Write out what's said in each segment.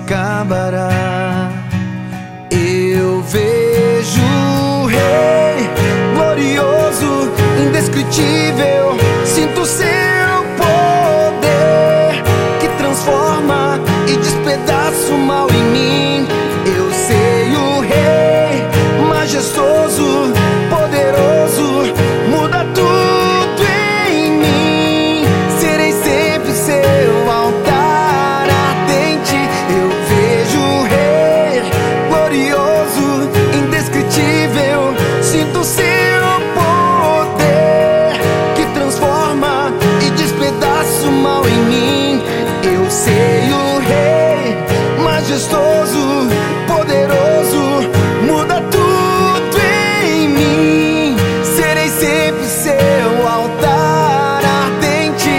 acabará. Eu vejo o Rei glorioso, indescritível. Sinto seu poder que transforma e despedaça o mal em mim. Eu sei o Rei majestoso, poderoso, muda tudo em mim. Serei sempre seu altar ardente. Eu vejo o Rei glorioso, indescritível. Sinto seu poder que transforma e despedaça o mal em mim. Eu sei o Rei majestoso, poderoso, muda tudo em mim. Serei sempre seu altar ardente.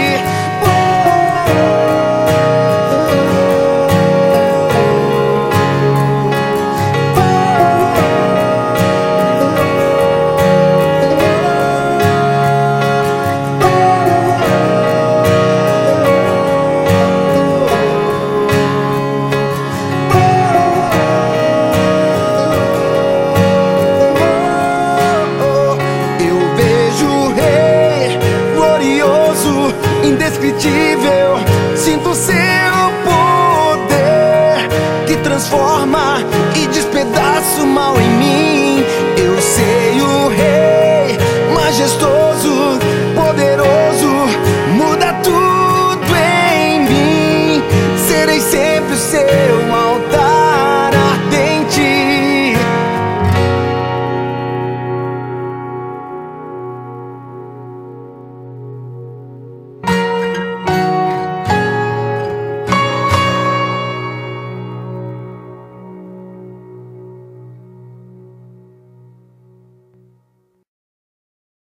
Eu vejo o Rei glorioso, indescritível.